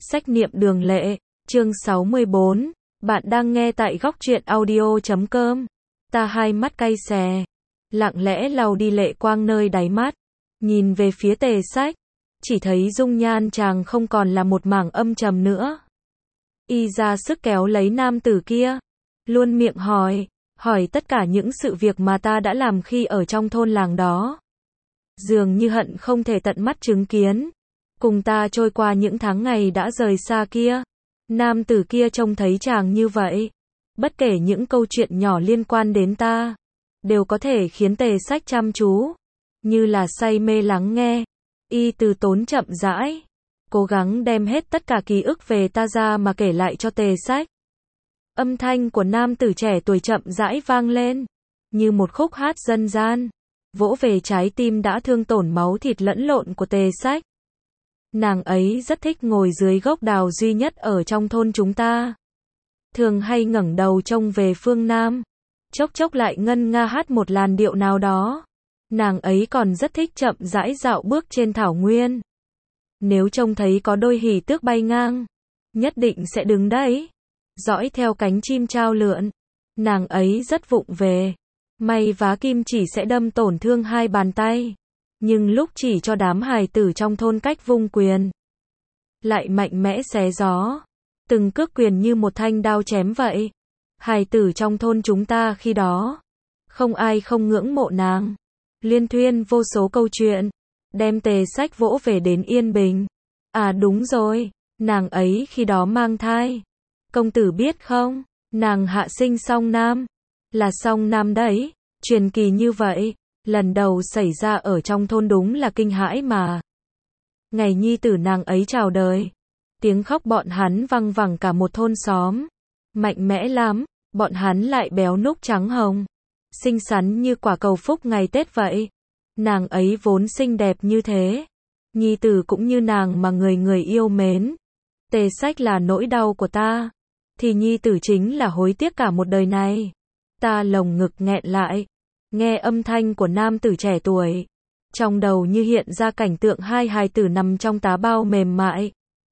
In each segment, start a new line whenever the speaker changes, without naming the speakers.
Sách niệm đường lệ, chương 64, bạn đang nghe tại góc truyện audio.com. Ta hai mắt cay xè, lặng lẽ lau đi lệ quang nơi đáy mắt, nhìn về phía Tề Sách, chỉ thấy dung nhan chàng không còn là một mảng âm trầm nữa. Y ra sức kéo lấy nam tử kia, luôn miệng hỏi tất cả những sự việc mà ta đã làm khi ở trong thôn làng đó. Dường như hận không thể tận mắt chứng kiến, cùng ta trôi qua những tháng ngày đã rời xa kia. Nam tử kia trông thấy chàng như vậy, bất kể những câu chuyện nhỏ liên quan đến ta, đều có thể khiến Tề Sách chăm chú, như là say mê lắng nghe. Y từ tốn chậm rãi, cố gắng đem hết tất cả ký ức về ta ra mà kể lại cho Tề Sách. Âm thanh của nam tử trẻ tuổi chậm rãi vang lên, như một khúc hát dân gian, vỗ về trái tim đã thương tổn máu thịt lẫn lộn của Tề Sách. Nàng ấy rất thích ngồi dưới gốc đào duy nhất ở trong thôn chúng ta. Thường hay ngẩng đầu trông về phương Nam, chốc chốc lại ngân nga hát một làn điệu nào đó. Nàng ấy còn rất thích chậm rãi dạo bước trên thảo nguyên. Nếu trông thấy có đôi hỉ tước bay ngang, nhất định sẽ đứng đấy, dõi theo cánh chim trao lượn. Nàng ấy rất vụng về, may vá kim chỉ sẽ đâm tổn thương hai bàn tay, nhưng lúc chỉ cho đám hài tử trong thôn cách vung quyền, lại mạnh mẽ xé gió, từng cước quyền như một thanh đao chém vậy. Hài tử trong thôn chúng ta khi đó, không ai không ngưỡng mộ nàng. Liên thuyên vô số câu chuyện, đem Tề Sách vỗ về đến yên bình. À đúng rồi, nàng ấy khi đó mang thai. Công tử biết không, nàng hạ sinh song nam. Là song nam đấy, truyền kỳ như vậy, lần đầu xảy ra ở trong thôn đúng là kinh hãi mà. Ngày nhi tử nàng ấy chào đời, tiếng khóc bọn hắn văng vẳng cả một thôn xóm. Mạnh mẽ lắm, bọn hắn lại béo núc trắng hồng, xinh xắn như quả cầu phúc ngày Tết vậy. Nàng ấy vốn xinh đẹp như thế, nhi tử cũng như nàng mà người người yêu mến. Tề Sách là nỗi đau của ta, thì nhi tử chính là hối tiếc cả một đời này. Ta lồng ngực nghẹn lại, nghe âm thanh của nam tử trẻ tuổi, trong đầu như hiện ra cảnh tượng hai hài tử nằm trong tá bao mềm mại,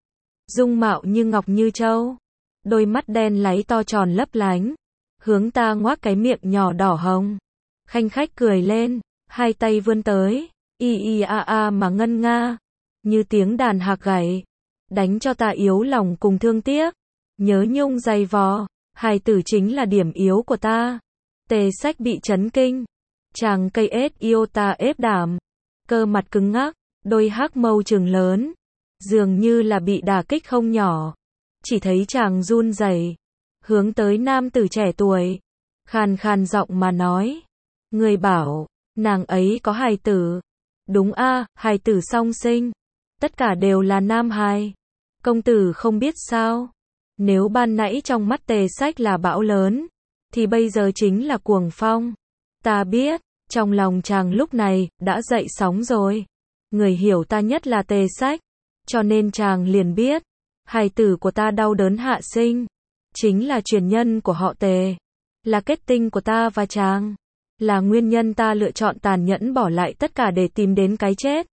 dung mạo như ngọc như châu, đôi mắt đen láy to tròn lấp lánh, hướng ta ngoác cái miệng nhỏ đỏ hồng, khanh khách cười lên, hai tay vươn tới, y y a a mà ngân nga, như tiếng đàn hạc gảy, đánh cho ta yếu lòng cùng thương tiếc, nhớ nhung dày vò. Hài tử chính là điểm yếu của ta. Tề Sách bị chấn kinh, chàng cây ết yêu ta ép đảm, cơ mặt cứng ngắc, đôi hắc mâu trừng lớn, dường như là bị đả kích không nhỏ. Chỉ thấy chàng run rẩy, hướng tới nam tử trẻ tuổi, khàn khàn giọng mà nói, người bảo, nàng ấy có hài tử. Đúng a, hài tử song sinh, tất cả đều là nam hài. Công tử không biết sao, nếu ban nãy trong mắt Tề Sách là bão lớn, thì bây giờ chính là cuồng phong. Ta biết, trong lòng chàng lúc này, đã dậy sóng rồi. Người hiểu ta nhất là Tề Sách, cho nên chàng liền biết, hài tử của ta đau đớn hạ sinh, chính là truyền nhân của họ Tề, là kết tinh của ta và chàng, là nguyên nhân ta lựa chọn tàn nhẫn bỏ lại tất cả để tìm đến cái chết.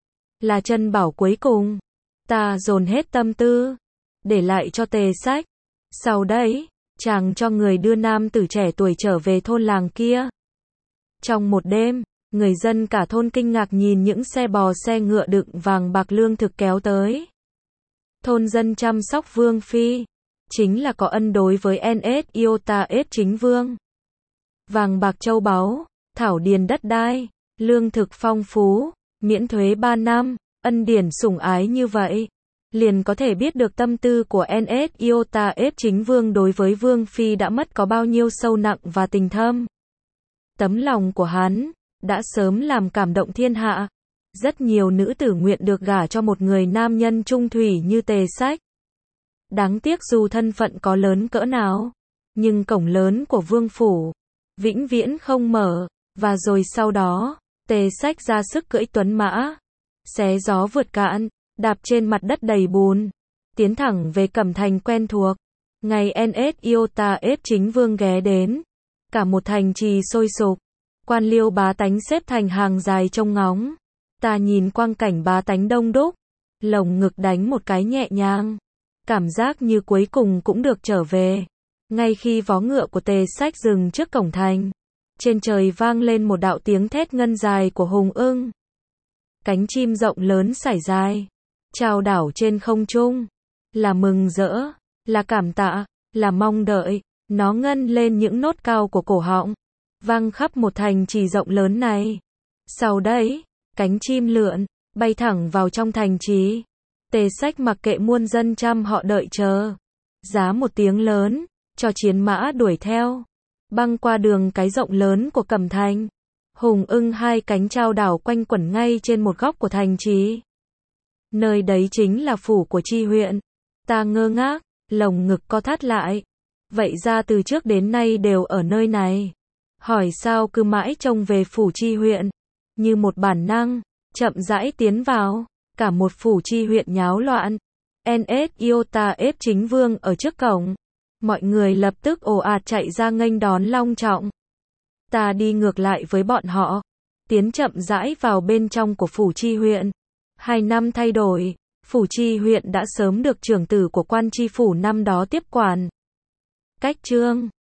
Là chân bảo cuối cùng, ta dồn hết tâm tư, để lại cho Tề Sách. Sau đấy, chàng cho người đưa nam tử trẻ tuổi trở về thôn làng kia. Trong một đêm, người dân cả thôn kinh ngạc nhìn những xe bò xe ngựa đựng vàng bạc lương thực kéo tới. Thôn dân chăm sóc Vương Phi, chính là có ân đối với NS Iota ếp chính vương. Vàng bạc châu báu, thảo điền đất đai, lương thực phong phú, miễn thuế 3 năm, ân điển sủng ái như vậy, liền có thể biết được tâm tư của NS Iota ếp chính vương đối với Vương Phi đã mất có bao nhiêu sâu nặng và tình thâm. Tấm lòng của hắn đã sớm làm cảm động thiên hạ. Rất nhiều nữ tử nguyện được gả cho một người nam nhân trung thủy như Tề Sách. Đáng tiếc dù thân phận có lớn cỡ nào, nhưng cổng lớn của vương phủ vĩnh viễn không mở. Và rồi sau đó, Tề Sách ra sức cưỡi tuấn mã, xé gió vượt cạn, đạp trên mặt đất đầy bùn, tiến thẳng về Cẩm Thành quen thuộc. Ngày NS Iota ếp chính vương ghé đến, cả một thành trì sôi sục, quan liêu bá tánh xếp thành hàng dài trông ngóng. Ta nhìn quang cảnh bá tánh đông đúc, lồng ngực đánh một cái nhẹ nhàng. Cảm giác như cuối cùng cũng được trở về. Ngay khi vó ngựa của Tề Sách dừng trước cổng thành, trên trời vang lên một đạo tiếng thét ngân dài của Hùng Ưng. Cánh chim rộng lớn sải dài, chao đảo trên không trung, là mừng rỡ, là cảm tạ, là mong đợi, nó ngân lên những nốt cao của cổ họng, vang khắp một thành trì rộng lớn này. Sau đấy, cánh chim lượn, bay thẳng vào trong thành trì. Tề Sách mặc kệ muôn dân trăm họ đợi chờ, giá một tiếng lớn, cho chiến mã đuổi theo, băng qua đường cái rộng lớn của Cẩm Thành. Hùng Ưng hai cánh chao đảo quanh quẩn ngay trên một góc của thành trì. Nơi đấy chính là phủ của Chi huyện. Ta ngơ ngác, lồng ngực co thắt lại. Vậy ra từ trước đến nay đều ở nơi này. Hỏi sao cứ mãi trông về phủ Chi huyện. Như một bản năng, chậm rãi tiến vào. Cả một phủ Chi huyện nháo loạn. NS Iota ép chính vương ở trước cổng. Mọi người lập tức ồ ạt chạy ra nghênh đón long trọng. Ta đi ngược lại với bọn họ, tiến chậm rãi vào bên trong của phủ Chi huyện. 2 năm thay đổi, phủ Chi huyện đã sớm được trưởng tử của quan tri phủ năm đó tiếp quản. Cách chương